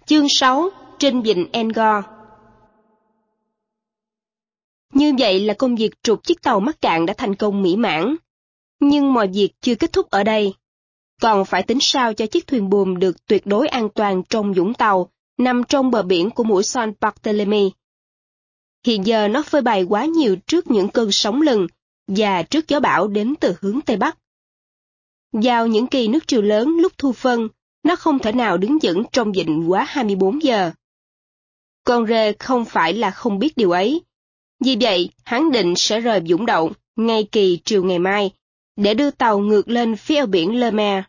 Chương 6. Trên vịnh Angkor. Như vậy là công việc trục chiếc tàu mắc cạn đã thành công mỹ mãn. Nhưng mọi việc chưa kết thúc ở đây. Còn phải tính sao cho chiếc thuyền buồm được tuyệt đối an toàn trong vũng tàu nằm trong bờ biển của mũi San Barthélemy. Hiện giờ nó phơi bày quá nhiều trước những cơn sóng lừng và trước gió bão đến từ hướng Tây Bắc. Vào những kỳ nước triều lớn lúc thu phân, nó không thể nào đứng vững trong vịnh quá 24 giờ. Con rê không phải là không biết điều ấy. Vì vậy, hắn định sẽ rời Vũng Đậu ngay kỳ triều ngày mai, để đưa tàu ngược lên phía eo biển Le Maire.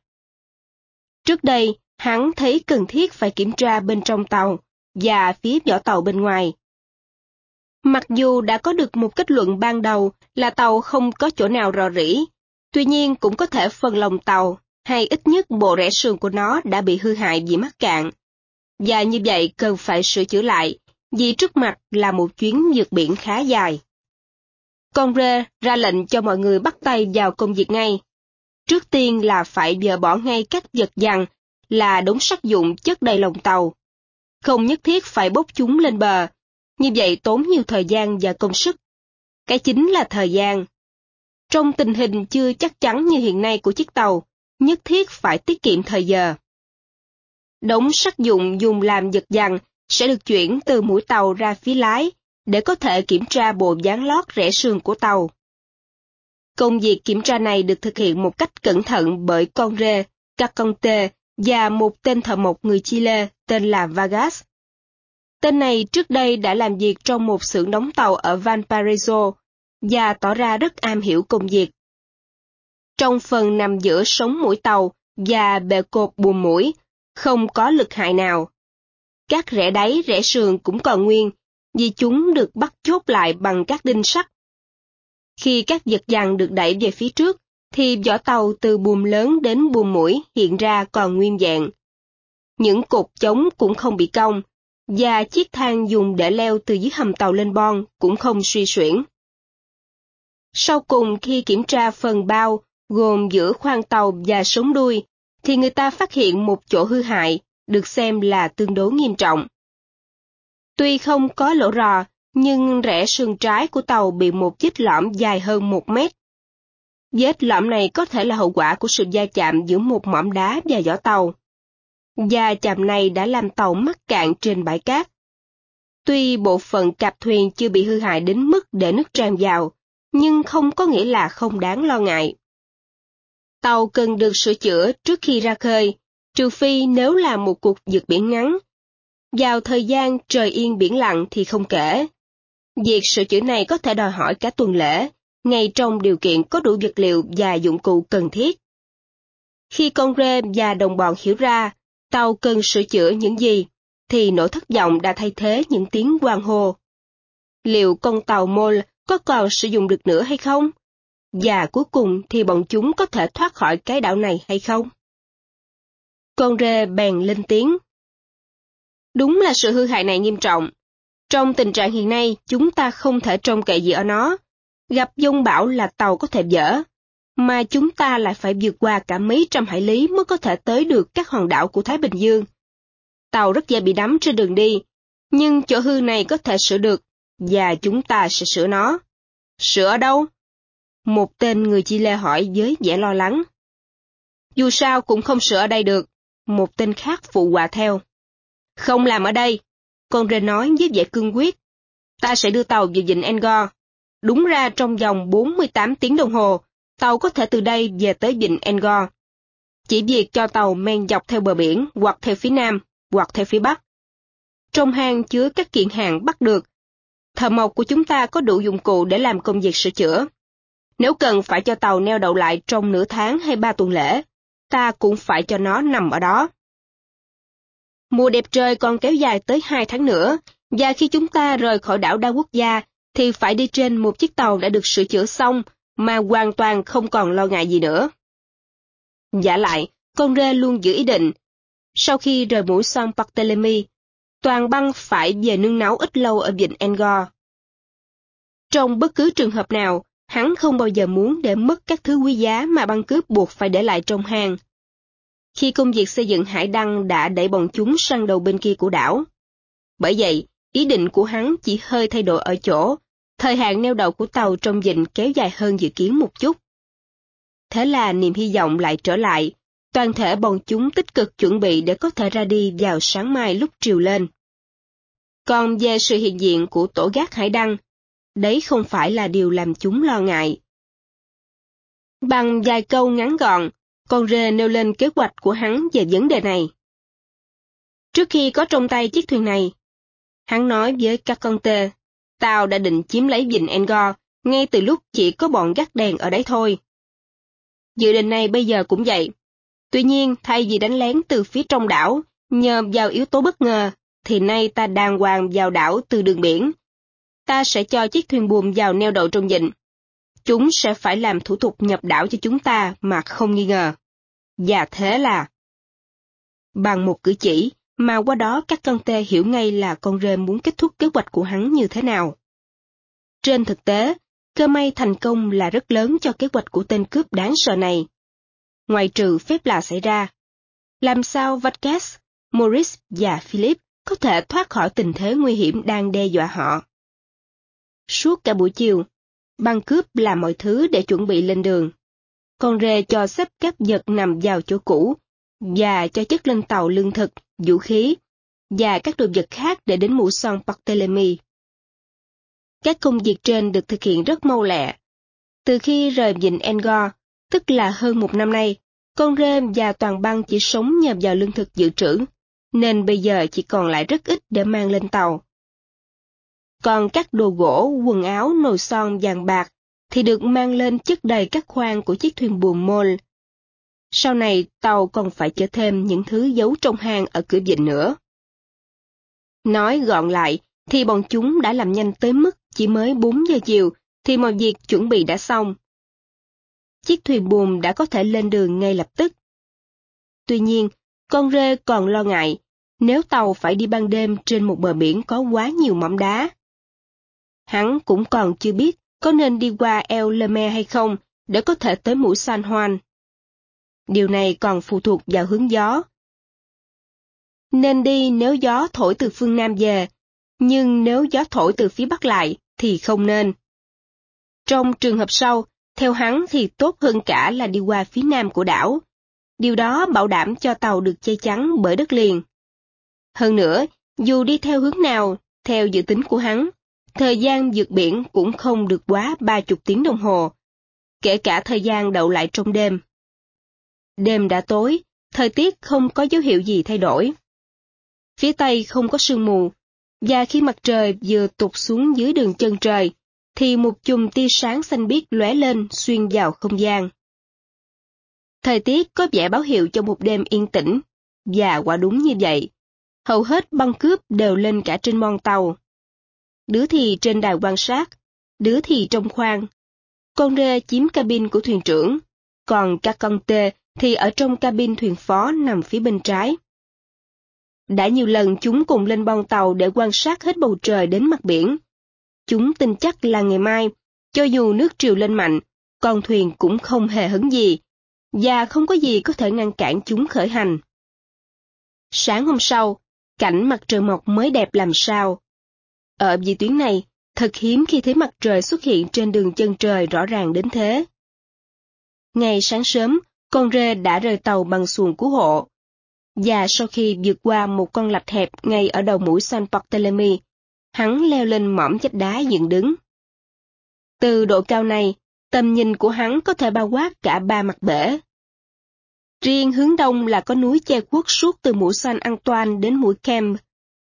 Trước đây, hắn thấy cần thiết phải kiểm tra bên trong tàu và phía vỏ tàu bên ngoài. Mặc dù đã có được một kết luận ban đầu là tàu không có chỗ nào rò rỉ, tuy nhiên cũng có thể phần lòng tàu, hay ít nhất bộ rẽ sườn của nó đã bị hư hại vì mắc cạn. Và như vậy cần phải sửa chữa lại, vì trước mặt là một chuyến vượt biển khá dài. Con rê ra lệnh cho mọi người bắt tay vào công việc ngay. Trước tiên là phải dỡ bỏ ngay các vật giằng là đống sắt vụn chất đầy lòng tàu. Không nhất thiết phải bốc chúng lên bờ, như vậy tốn nhiều thời gian và công sức. Cái chính là thời gian. Trong tình hình chưa chắc chắn như hiện nay của chiếc tàu, nhất thiết phải tiết kiệm thời giờ. Đống sắt vụn dùng làm vật giằng sẽ được chuyển từ mũi tàu ra phía lái, để có thể kiểm tra bộ dán lót rẽ sườn của tàu. Công việc kiểm tra này được thực hiện một cách cẩn thận bởi con rê, Caconte và một tên thợ mộc người Chile tên là Vargas. Tên này trước đây đã làm việc trong một xưởng đóng tàu ở Valparaiso và tỏ ra rất am hiểu công việc. Trong phần nằm giữa sống mũi tàu và bệ cột buồm mũi, không có lực hại nào. Các rẽ đáy rẽ sườn cũng còn nguyên, vì chúng được bắt chốt lại bằng các đinh sắt. Khi các vật giằng được đẩy về phía trước, thì vỏ tàu từ buồm lớn đến buồm mũi hiện ra còn nguyên vẹn. Những cột chống cũng không bị cong, và chiếc thang dùng để leo từ dưới hầm tàu lên bon cũng không suy xuyển. Sau cùng khi kiểm tra phần bao, gồm giữa khoang tàu và sống đuôi, thì người ta phát hiện một chỗ hư hại, được xem là tương đối nghiêm trọng. Tuy không có lỗ rò, nhưng rẽ sườn trái của tàu bị một vết lõm dài hơn 1 mét. Vết lõm này có thể là hậu quả của sự va chạm giữa một mỏm đá và vỏ tàu. Va chạm này đã làm tàu mắc cạn trên bãi cát. Tuy bộ phận cạp thuyền chưa bị hư hại đến mức để nước tràn vào, nhưng không có nghĩa là không đáng lo ngại. Tàu cần được sửa chữa trước khi ra khơi, trừ phi nếu là một cuộc vượt biển ngắn. Vào thời gian trời yên biển lặng thì không kể. Việc sửa chữa này có thể đòi hỏi cả tuần lễ, ngay trong điều kiện có đủ vật liệu và dụng cụ cần thiết. Khi con rê và đồng bọn hiểu ra tàu cần sửa chữa những gì, thì nỗi thất vọng đã thay thế những tiếng hoan hô. Liệu con tàu Mole có còn sử dụng được nữa hay không? Và cuối cùng thì bọn chúng có thể thoát khỏi cái đảo này hay không? Con rê bèn lên tiếng. Đúng là sự hư hại này nghiêm trọng. Trong tình trạng hiện nay, chúng ta không thể trông cậy gì ở nó. Gặp giông bão là tàu có thể vỡ, mà chúng ta lại phải vượt qua cả mấy trăm hải lý mới có thể tới được các hòn đảo của Thái Bình Dương. Tàu rất dễ bị đắm trên đường đi, nhưng chỗ hư này có thể sửa được, và chúng ta sẽ sửa nó. Sửa ở đâu? Một tên người Chile hỏi với vẻ lo lắng. Dù sao cũng không sửa ở đây được, một tên khác phụ họa theo. Không làm ở đây, con rê nói với vẻ cương quyết. Ta sẽ đưa tàu về vịnh Angkor. Đúng ra trong vòng 48 tiếng đồng hồ, tàu có thể từ đây về tới vịnh Angkor. Chỉ việc cho tàu men dọc theo bờ biển, hoặc theo phía nam, hoặc theo phía bắc. Trong hang chứa các kiện hàng bắt được. Thợ mộc của chúng ta có đủ dụng cụ để làm công việc sửa chữa. Nếu cần phải cho tàu neo đậu lại trong nửa tháng hay 3 tuần lễ, ta cũng phải cho nó nằm ở đó. Mùa đẹp trời còn kéo dài tới 2 tháng nữa, và khi chúng ta rời khỏi đảo đa quốc gia, thì phải đi trên một chiếc tàu đã được sửa chữa xong, mà hoàn toàn không còn lo ngại gì nữa. Vả lại, con rê luôn giữ ý định. Sau khi rời mũi San Barthélemy, toàn băng phải về nương náu ít lâu ở vịnh Angkor. Trong bất cứ trường hợp nào, hắn không bao giờ muốn để mất các thứ quý giá mà băng cướp buộc phải để lại trong hang. khi công việc xây dựng hải đăng đã đẩy bọn chúng sang đầu bên kia của đảo. Bởi vậy, ý định của hắn chỉ hơi thay đổi ở chỗ, thời hạn neo đậu của tàu trong vịnh kéo dài hơn dự kiến một chút. Thế là niềm hy vọng lại trở lại, toàn thể bọn chúng tích cực chuẩn bị để có thể ra đi vào sáng mai lúc triều lên. Còn về sự hiện diện của tổ gác hải đăng, đấy không phải là điều làm chúng lo ngại. Bằng vài câu ngắn gọn, con rê nêu lên kế hoạch của hắn về vấn đề này. Trước khi có trong tay chiếc thuyền này, hắn nói với các con tê, tao đã định chiếm lấy vịnh Angkor ngay từ lúc chỉ có bọn gác đèn ở đấy thôi. Dự định này bây giờ cũng vậy. Tuy nhiên, thay vì đánh lén từ phía trong đảo, nhờ vào yếu tố bất ngờ, thì nay ta đàng hoàng vào đảo từ đường biển. Ta sẽ cho chiếc thuyền buồm vào neo đậu trong vịnh. Chúng sẽ phải làm thủ tục nhập đảo cho chúng ta mà không nghi ngờ. Và thế là... Bằng một cử chỉ, mà qua đó các con tê hiểu ngay là con rê muốn kết thúc kế hoạch của hắn như thế nào. Trên thực tế, cơ may thành công là rất lớn cho kế hoạch của tên cướp đáng sợ này. Ngoài trừ phép lạ xảy ra, làm sao Vasquez, Morris và Philip có thể thoát khỏi tình thế nguy hiểm đang đe dọa họ? Suốt cả buổi chiều, băng cướp làm mọi thứ để chuẩn bị lên đường. Con rê cho xếp các vật nằm vào chỗ cũ, và cho chất lên tàu lương thực, vũ khí, và các đồ vật khác để đến mũi son Barthélemy. Các công việc trên được thực hiện rất mau lẹ. Từ khi rời vịnh Angkor, tức là hơn một năm nay, con rê và toàn băng chỉ sống nhờ vào lương thực dự trữ, nên bây giờ chỉ còn lại rất ít để mang lên tàu. Còn các đồ gỗ, quần áo, nồi son, vàng bạc thì được mang lên chất đầy các khoang của chiếc thuyền buồm mole. Sau này tàu còn phải chở thêm những thứ giấu trong hang ở cửa vịnh nữa. Nói gọn lại thì bọn chúng đã làm nhanh tới mức chỉ mới 4 giờ chiều thì mọi việc chuẩn bị đã xong. Chiếc thuyền buồm đã có thể lên đường ngay lập tức. Tuy nhiên, con rê còn lo ngại nếu tàu phải đi ban đêm trên một bờ biển có quá nhiều mỏm đá. Hắn cũng còn chưa biết có nên đi qua El Leme hay không để có thể tới mũi San Juan. Điều này còn phụ thuộc vào hướng gió. Nên đi nếu gió thổi từ phương Nam về, nhưng nếu gió thổi từ phía Bắc lại thì không nên. Trong trường hợp sau, theo hắn thì tốt hơn cả là đi qua phía Nam của đảo. Điều đó bảo đảm cho tàu được che chắn bởi đất liền. Hơn nữa, dù đi theo hướng nào, theo dự tính của hắn, thời gian vượt biển cũng không được quá 30 tiếng đồng hồ, kể cả thời gian đậu lại trong đêm. Đêm đã tối, thời tiết không có dấu hiệu gì thay đổi. Phía Tây không có sương mù, và khi mặt trời vừa tụt xuống dưới đường chân trời, thì một chùm tia sáng xanh biếc lóe lên xuyên vào không gian. Thời tiết có vẻ báo hiệu cho một đêm yên tĩnh, và quả đúng như vậy. Hầu hết băng cướp đều lên cả trên mon tàu. Đứa thì trên đài quan sát, đứa thì trong khoang. Con rê chiếm cabin của thuyền trưởng, còn các con tê thì ở trong cabin thuyền phó nằm phía bên trái. Đã nhiều lần chúng cùng lên bon tàu để quan sát hết bầu trời đến mặt biển. Chúng tin chắc là ngày mai, cho dù nước triều lên mạnh, con thuyền cũng không hề hấn gì, và không có gì có thể ngăn cản chúng khởi hành. Sáng hôm sau, cảnh mặt trời mọc mới đẹp làm sao. Ở vị tuyến này, thật hiếm khi thấy mặt trời xuất hiện trên đường chân trời rõ ràng đến thế. Ngày sáng sớm, con rê đã rời tàu bằng xuồng cứu hộ. Và sau khi vượt qua một con lạch hẹp ngay ở đầu mũi San Barthélemy, hắn leo lên mỏm vách đá dựng đứng. Từ độ cao này, tầm nhìn của hắn có thể bao quát cả 3 mặt bể. Riêng hướng đông là có núi che khuất suốt từ mũi San Antoine đến mũi Kemp.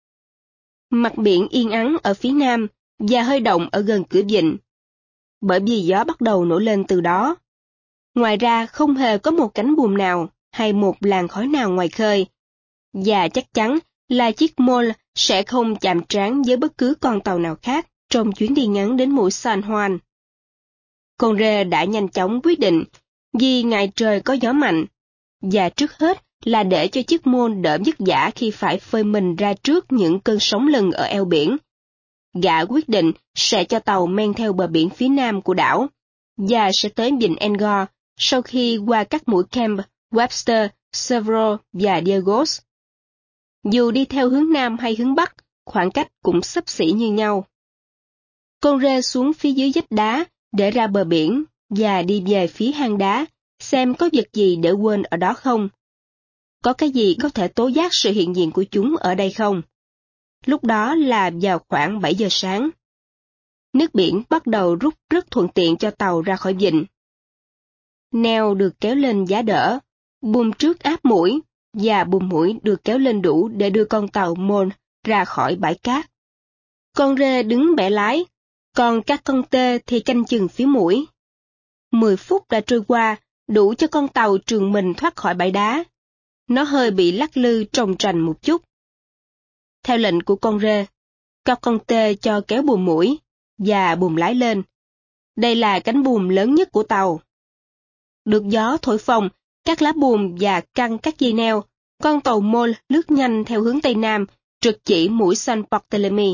Mặt biển yên ắng ở phía nam và hơi động ở gần cửa vịnh, bởi vì gió bắt đầu nổi lên từ đó. Ngoài ra không hề có một cánh buồm nào hay một làn khói nào ngoài khơi, và chắc chắn là chiếc mole sẽ không chạm trán với bất cứ con tàu nào khác trong chuyến đi ngắn đến mũi San Juan. Con rê đã nhanh chóng quyết định, vì ngày trời có gió mạnh, và trước hết là để cho chiếc mole đỡ vất vả khi phải phơi mình ra trước những cơn sóng lừng ở eo biển. Gã quyết định sẽ cho tàu men theo bờ biển phía nam của đảo, và sẽ tới vịnh Angkor sau khi qua các mũi Kemp, Webster Severo và Diagos. Dù đi theo hướng Nam hay hướng Bắc, khoảng cách cũng xấp xỉ như nhau. Con rê xuống phía dưới vách đá để ra bờ biển và đi về phía hang đá, xem có vật gì để quên ở đó không. Có cái gì có thể tố giác sự hiện diện của chúng ở đây không? Lúc đó là vào khoảng 7 giờ sáng. Nước biển bắt đầu rút rất thuận tiện cho tàu ra khỏi vịnh. Neo được kéo lên giá đỡ, buồm trước áp mũi, và buồm mũi được kéo lên đủ để đưa con tàu Mole ra khỏi bãi cát. Con rê đứng bẻ lái, còn các con tê thì canh chừng phía mũi. 10 phút đã trôi qua, đủ cho con tàu trườn mình thoát khỏi bãi đá. Nó hơi bị lắc lư trồng trành một chút. Theo lệnh của con rê, các con tê cho kéo buồm mũi, và buồm lái lên. Đây là cánh buồm lớn nhất của tàu. Được gió thổi phồng, các lá buồm và căng các dây neo, con tàu Mole lướt nhanh theo hướng Tây Nam, trực chỉ mũi San Bartolomé.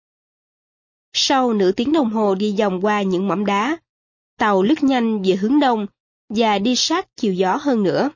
Sau nửa tiếng đồng hồ đi vòng qua những mỏm đá, tàu lướt nhanh về hướng Đông, và đi sát chiều gió hơn nữa.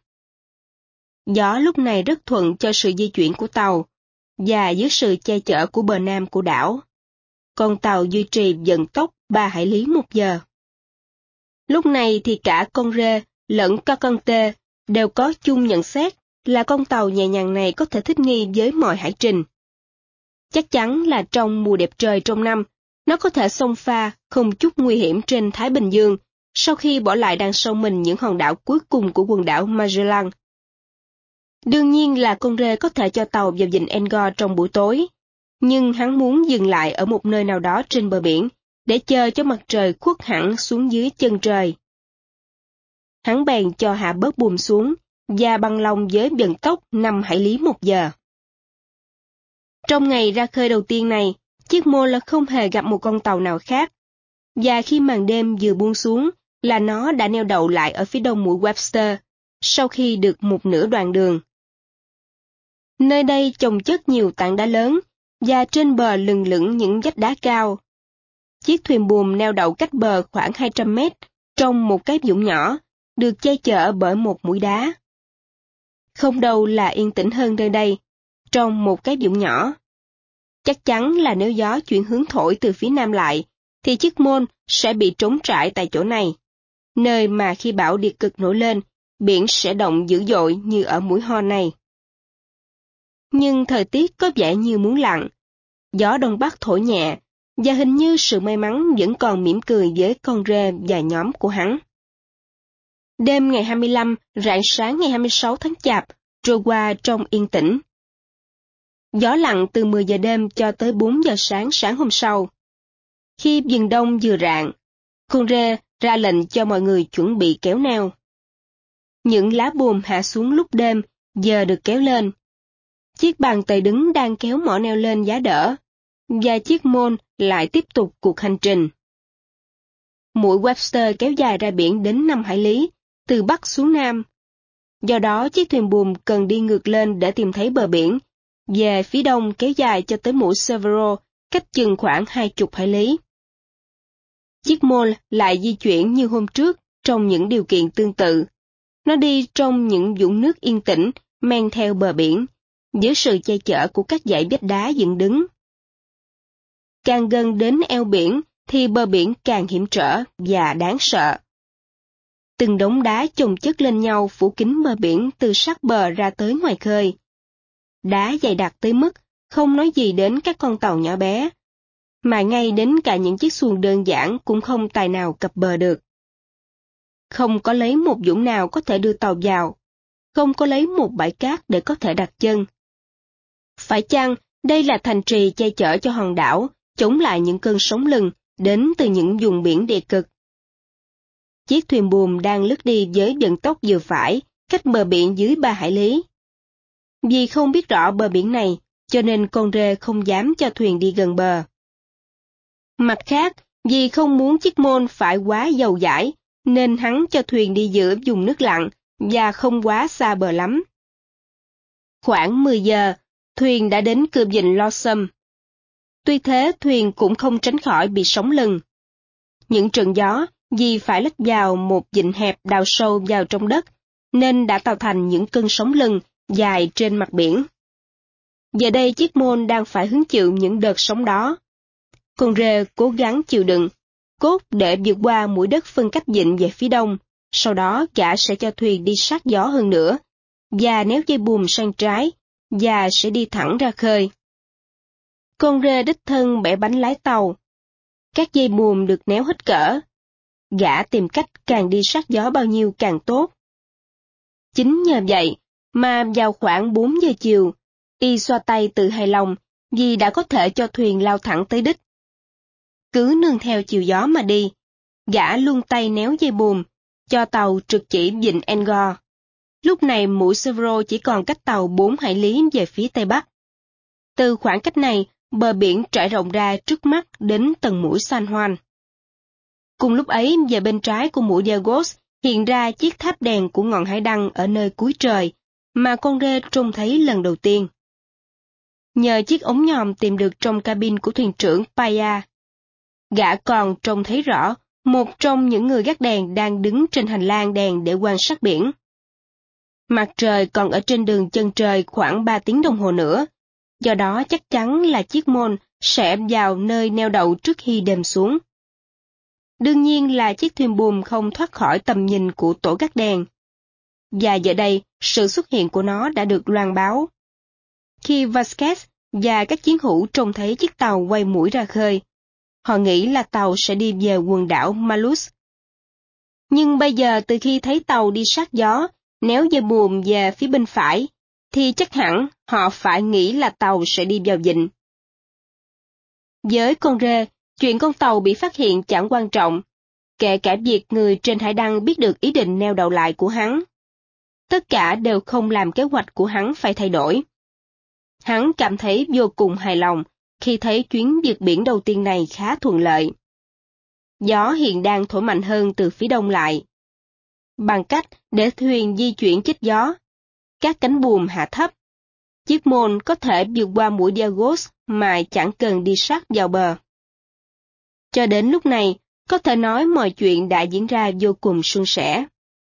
Gió lúc này rất thuận cho sự di chuyển của tàu, và dưới sự che chở của bờ nam của đảo. Con tàu duy trì vận tốc 3 hải lý một giờ. Lúc này thì cả con rê lẫn con tê đều có chung nhận xét là con tàu nhẹ nhàng này có thể thích nghi với mọi hải trình. Chắc chắn là trong mùa đẹp trời trong năm, nó có thể xông pha không chút nguy hiểm trên Thái Bình Dương sau khi bỏ lại đằng sau mình những hòn đảo cuối cùng của quần đảo Magellan. Đương nhiên là con rê có thể cho tàu vào vịnh Angkor trong buổi tối, nhưng hắn muốn dừng lại ở một nơi nào đó trên bờ biển để chờ cho mặt trời khuất hẳn xuống dưới chân trời. Hắn bèn cho hạ bớt buồm xuống và bằng lòng với vận tốc 5 hải lý một giờ. Trong ngày ra khơi đầu tiên này, chiếc Mole không hề gặp một con tàu nào khác, và khi màn đêm vừa buông xuống là nó đã neo đậu lại ở phía đông mũi Webster, sau khi được một nửa đoạn đường. Nơi đây chồng chất nhiều tảng đá lớn, và trên bờ lừng lững những vách đá cao. Chiếc thuyền buồm neo đậu cách bờ khoảng 200 mét, trong một cái vũng nhỏ, được che chở bởi một mũi đá. Không đâu là yên tĩnh hơn nơi đây, trong một cái vũng nhỏ. Chắc chắn là nếu gió chuyển hướng thổi từ phía nam lại, thì chiếc Mole sẽ bị trống trải tại chỗ này, nơi mà khi bão điệt cực nổi lên, biển sẽ động dữ dội như ở mũi Horn này. Nhưng thời tiết có vẻ như muốn lặng, gió đông bắc thổi nhẹ, và hình như sự may mắn vẫn còn mỉm cười với con rê và nhóm của hắn. Đêm ngày 25, rạng sáng ngày 26 tháng Chạp, trôi qua trong yên tĩnh. Gió lặng từ 10 giờ đêm cho tới 4 giờ sáng hôm sau. Khi vừng đông vừa rạng, con rê ra lệnh cho mọi người chuẩn bị kéo neo. Những lá buồm hạ xuống lúc đêm, giờ được kéo lên. Chiếc bàn tời đứng đang kéo mỏ neo lên giá đỡ, và chiếc Mole lại tiếp tục cuộc hành trình. Mũi Webster kéo dài ra biển đến 5 hải lý, từ Bắc xuống Nam. Do đó chiếc thuyền buồm cần đi ngược lên để tìm thấy bờ biển, về phía đông kéo dài cho tới mũi Severo, cách chừng khoảng 20 hải lý. Chiếc Mole lại di chuyển như hôm trước trong những điều kiện tương tự. Nó đi trong những vũng nước yên tĩnh, men theo bờ biển, dưới sự che chở của các dãy vách đá dựng đứng. Càng gần đến eo biển thì bờ biển càng hiểm trở và đáng sợ. Từng đống đá chồng chất lên nhau phủ kín bờ biển từ sát bờ ra tới ngoài khơi. Đá dày đặc tới mức không nói gì đến các con tàu nhỏ bé, mà ngay đến cả những chiếc xuồng đơn giản cũng không tài nào cập bờ được. Không có lấy một vũng nào có thể đưa tàu vào, không có lấy một bãi cát để có thể đặt chân. Phải chăng đây là thành trì che chở cho hòn đảo, chống lại những cơn sóng lừng đến từ những vùng biển địa cực? Chiếc thuyền buồm đang lướt đi với vận tốc vừa phải, cách bờ biển dưới 3 hải lý. Vì không biết rõ bờ biển này, cho nên con rê không dám cho thuyền đi gần bờ. Mặt khác, vì không muốn chiếc Mole phải quá dầu dãi, nên hắn cho thuyền đi giữa vùng nước lặng và không quá xa bờ lắm. Khoảng 10 giờ, thuyền đã đến cửa vịnh Losum. Tuy thế, thuyền cũng không tránh khỏi bị sóng lừng. Những trận gió, vì phải lách vào một vịnh hẹp đào sâu vào trong đất, nên đã tạo thành những cơn sóng lừng dài trên mặt biển. Giờ đây chiếc môn đang phải hứng chịu những đợt sóng đó. Con rê cố gắng chịu đựng, cốt để vượt qua mũi đất phân cách vịnh về phía đông, sau đó gã sẽ cho thuyền đi sát gió hơn nữa, và néo dây buồm sang trái, và sẽ đi thẳng ra khơi. Con rê đích thân bẻ bánh lái tàu. Các dây buồm được néo hết cỡ. Gã tìm cách càng đi sát gió bao nhiêu càng tốt. Chính nhờ vậy mà vào khoảng 4 giờ chiều, y xoa tay tự hài lòng vì đã có thể cho thuyền lao thẳng tới đích. Cứ nương theo chiều gió mà đi, gã luôn tay néo dây buồm, cho tàu trực chỉ vịnh Angkor. Lúc này mũi Severo chỉ còn cách tàu 4 hải lý về phía tây bắc. Từ khoảng cách này, bờ biển trải rộng ra trước mắt đến tầng mũi San Juan. Cùng lúc ấy, về bên trái của mũi Diagos hiện ra chiếc tháp đèn của ngọn hải đăng ở nơi cuối trời, mà con rê trông thấy lần đầu tiên. Nhờ chiếc ống nhòm tìm được trong cabin của thuyền trưởng Paya, gã còn trông thấy rõ một trong những người gác đèn đang đứng trên hành lang đèn để quan sát biển. Mặt trời còn ở trên đường chân trời khoảng 3 tiếng đồng hồ nữa, do đó chắc chắn là chiếc môn sẽ vào nơi neo đậu trước khi đêm xuống. Đương nhiên là chiếc thuyền buồm không thoát khỏi tầm nhìn của tổ gác đèn. Và giờ đây, sự xuất hiện của nó đã được loan báo. Khi Vasquez và các chiến hữu trông thấy chiếc tàu quay mũi ra khơi, họ nghĩ là tàu sẽ đi về quần đảo Malus. Nhưng bây giờ từ khi thấy tàu đi sát gió, néo dây buồm về phía bên phải, thì chắc hẳn họ phải nghĩ là tàu sẽ đi vào vịnh. Với con rê, chuyện con tàu bị phát hiện chẳng quan trọng, kể cả việc người trên hải đăng biết được ý định neo đậu lại của hắn. Tất cả đều không làm kế hoạch của hắn phải thay đổi. Hắn cảm thấy vô cùng hài lòng khi thấy chuyến vượt biển đầu tiên này khá thuận lợi. Gió hiện đang thổi mạnh hơn từ phía đông lại. Bằng cách để thuyền di chuyển chích gió, các cánh buồm hạ thấp, chiếc môn có thể vượt qua mũi Diagos mà chẳng cần đi sát vào bờ. Cho đến lúc này, có thể nói mọi chuyện đã diễn ra vô cùng suôn sẻ.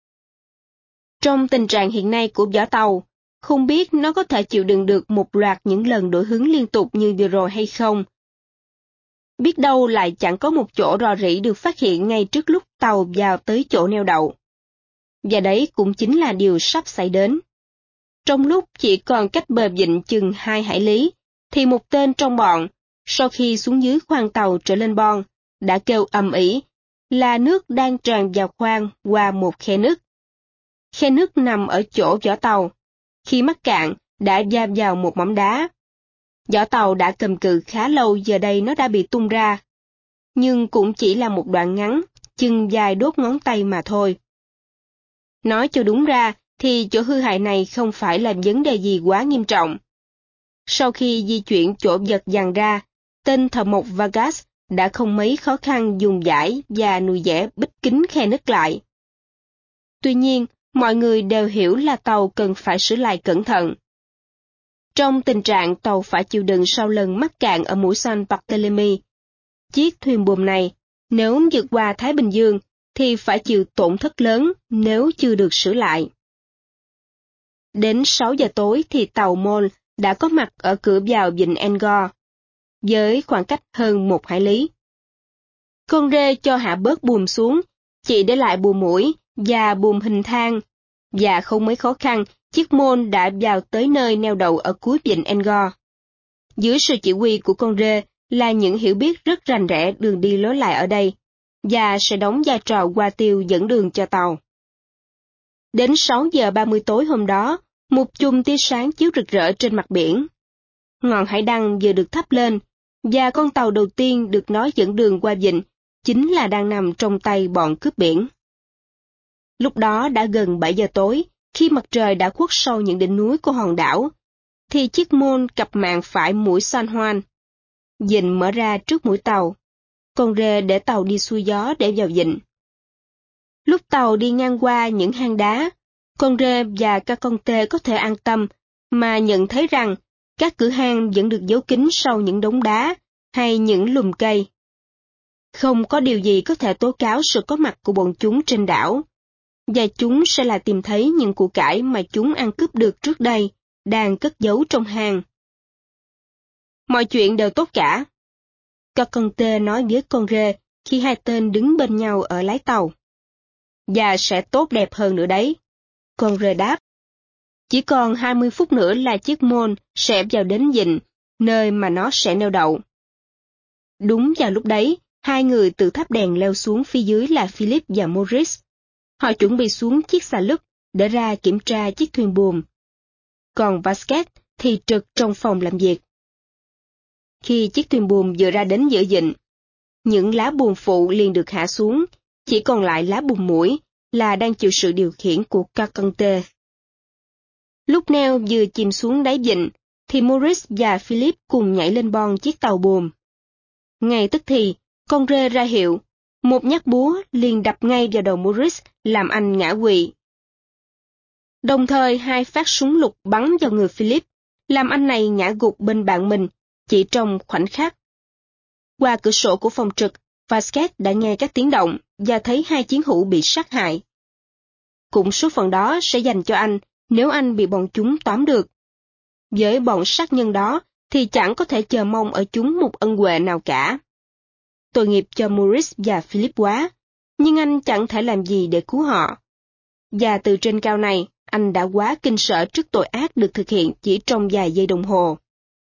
Trong tình trạng hiện nay của vỏ tàu, không biết nó có thể chịu đựng được một loạt những lần đổi hướng liên tục như vừa rồi hay không. Biết đâu lại chẳng có một chỗ rò rỉ được phát hiện ngay trước lúc tàu vào tới chỗ neo đậu. Và đấy cũng chính là điều sắp xảy đến. Trong lúc chỉ còn cách bờ vịnh chừng 2 hải lý, thì một tên trong bọn, sau khi xuống dưới khoang tàu trở lên bon, đã kêu ầm ĩ là nước đang tràn vào khoang qua một khe nứt. Khe nứt nằm ở chỗ vỏ tàu. Khi mắc cạn, đã va vào một mỏm đá. Vỏ tàu đã cầm cự khá lâu, giờ đây nó đã bị tung ra. Nhưng cũng chỉ là một đoạn ngắn, chừng dài đốt ngón tay mà thôi. Nói cho đúng ra, thì chỗ hư hại này không phải là vấn đề gì quá nghiêm trọng. Sau khi di chuyển chỗ vật dàn ra, tên thợ mộc Vargas đã không mấy khó khăn dùng dải và nùi dẻ bít kín khe nứt lại. Tuy nhiên, mọi người đều hiểu là tàu cần phải sửa lại cẩn thận. Trong tình trạng tàu phải chịu đựng sau lần mắc cạn ở mũi San Bartolomé, chiếc thuyền buồm này, nếu vượt qua Thái Bình Dương, thì phải chịu tổn thất lớn nếu chưa được sửa lại. Đến 6 giờ tối thì tàu Mole đã có mặt ở cửa vào vịnh Angkor, với khoảng cách hơn 1 hải lý. Con rê cho hạ bớt buồm xuống, chỉ để lại buồm mũi và buồm hình thang, và không mấy khó khăn, chiếc Mole đã vào tới nơi neo đậu ở cuối vịnh Angkor. Dưới sự chỉ huy của con rê là những hiểu biết rất rành rẽ đường đi lối lại ở đây, và sẽ đóng vai trò qua tiêu dẫn đường cho tàu. Đến 6 giờ 30 tối hôm đó, một chùm tia sáng chiếu rực rỡ trên mặt biển. Ngọn hải đăng vừa được thắp lên, và con tàu đầu tiên được nó dẫn đường qua vịnh, chính là đang nằm trong tay bọn cướp biển. Lúc đó đã gần 7 giờ tối, khi mặt trời đã khuất sâu những đỉnh núi của hòn đảo, thì chiếc Mole cặp mạn phải mũi San Juan. Vịnh mở ra trước mũi tàu, con rê để tàu đi xuôi gió để vào vịnh. Lúc tàu đi ngang qua những hang đá, con rê và các con tê có thể an tâm mà nhận thấy rằng các cửa hang vẫn được giấu kín sau những đống đá hay những lùm cây. Không có điều gì có thể tố cáo sự có mặt của bọn chúng trên đảo. và chúng sẽ lại tìm thấy những của cải mà chúng ăn cướp được trước đây, đang cất giấu trong hang. Mọi chuyện đều tốt cả. Caconte nói với con rê khi hai tên đứng bên nhau ở lái tàu. Và sẽ tốt đẹp hơn nữa đấy. Con rê đáp. Chỉ còn 20 phút nữa là chiếc môn sẽ vào đến vịnh, nơi mà nó sẽ neo đậu. Đúng vào lúc đấy, hai người từ tháp đèn leo xuống phía dưới là Philip và Maurice. Họ chuẩn bị xuống chiếc xà lức để ra kiểm tra chiếc thuyền buồm. Còn Vasquez thì trực trong phòng làm việc. Khi chiếc thuyền buồm vừa ra đến giữa vịnh, những lá buồm phụ liền được hạ xuống, chỉ còn lại lá buồm mũi là đang chịu sự điều khiển của Caconte. Lúc neo vừa chìm xuống đáy vịnh, thì Maurice và Philip cùng nhảy lên bon chiếc tàu buồm. Ngay tức thì, con rê ra hiệu, một nhát búa liền đập ngay vào đầu Maurice, làm anh ngã quỵ. Đồng thời hai phát súng lục bắn vào người Philip, làm anh này ngã gục bên bạn mình, chỉ trong khoảnh khắc. Qua cửa sổ của phòng trực, Vasquez đã nghe các tiếng động và thấy hai chiến hữu bị sát hại. Cũng số phận đó sẽ dành cho anh nếu anh bị bọn chúng tóm được. Với bọn sát nhân đó thì chẳng có thể chờ mong ở chúng một ân huệ nào cả. Tội nghiệp cho Maurice và Philip quá, nhưng anh chẳng thể làm gì để cứu họ. Và từ trên cao này, anh đã quá kinh sợ trước tội ác được thực hiện chỉ trong vài giây đồng hồ.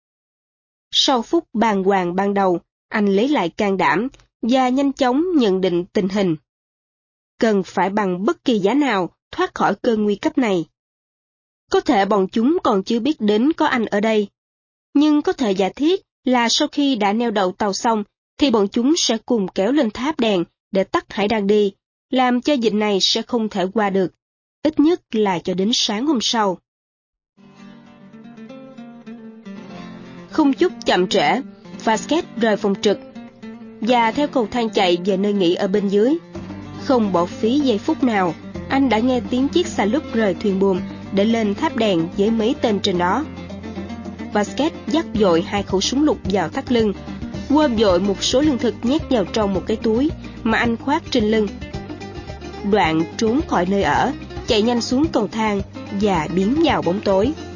Sau phút bàng hoàng ban đầu, anh lấy lại can đảm và nhanh chóng nhận định tình hình. Cần phải bằng bất kỳ giá nào thoát khỏi cơn nguy cấp này. Có thể bọn chúng còn chưa biết đến có anh ở đây, nhưng có thể giả thiết là sau khi đã neo đậu tàu xong, thì bọn chúng sẽ cùng kéo lên tháp đèn để tắt hải đăng đi, làm cho vịnh này sẽ không thể qua được, ít nhất là cho đến sáng hôm sau. Không chút chậm trễ, Vasquez rời phòng trực, và theo cầu thang chạy về nơi nghỉ ở bên dưới. Không bỏ phí giây phút nào, anh đã nghe tiếng chiếc xà lúp rời thuyền buồm để lên tháp đèn với mấy tên trên đó. Vasquez dắt dội hai khẩu súng lục vào thắt lưng, quơ dội một số lương thực nhét vào trong một cái túi mà anh khoác trên lưng. Đoạn trốn khỏi nơi ở, chạy nhanh xuống cầu thang và biến vào bóng tối.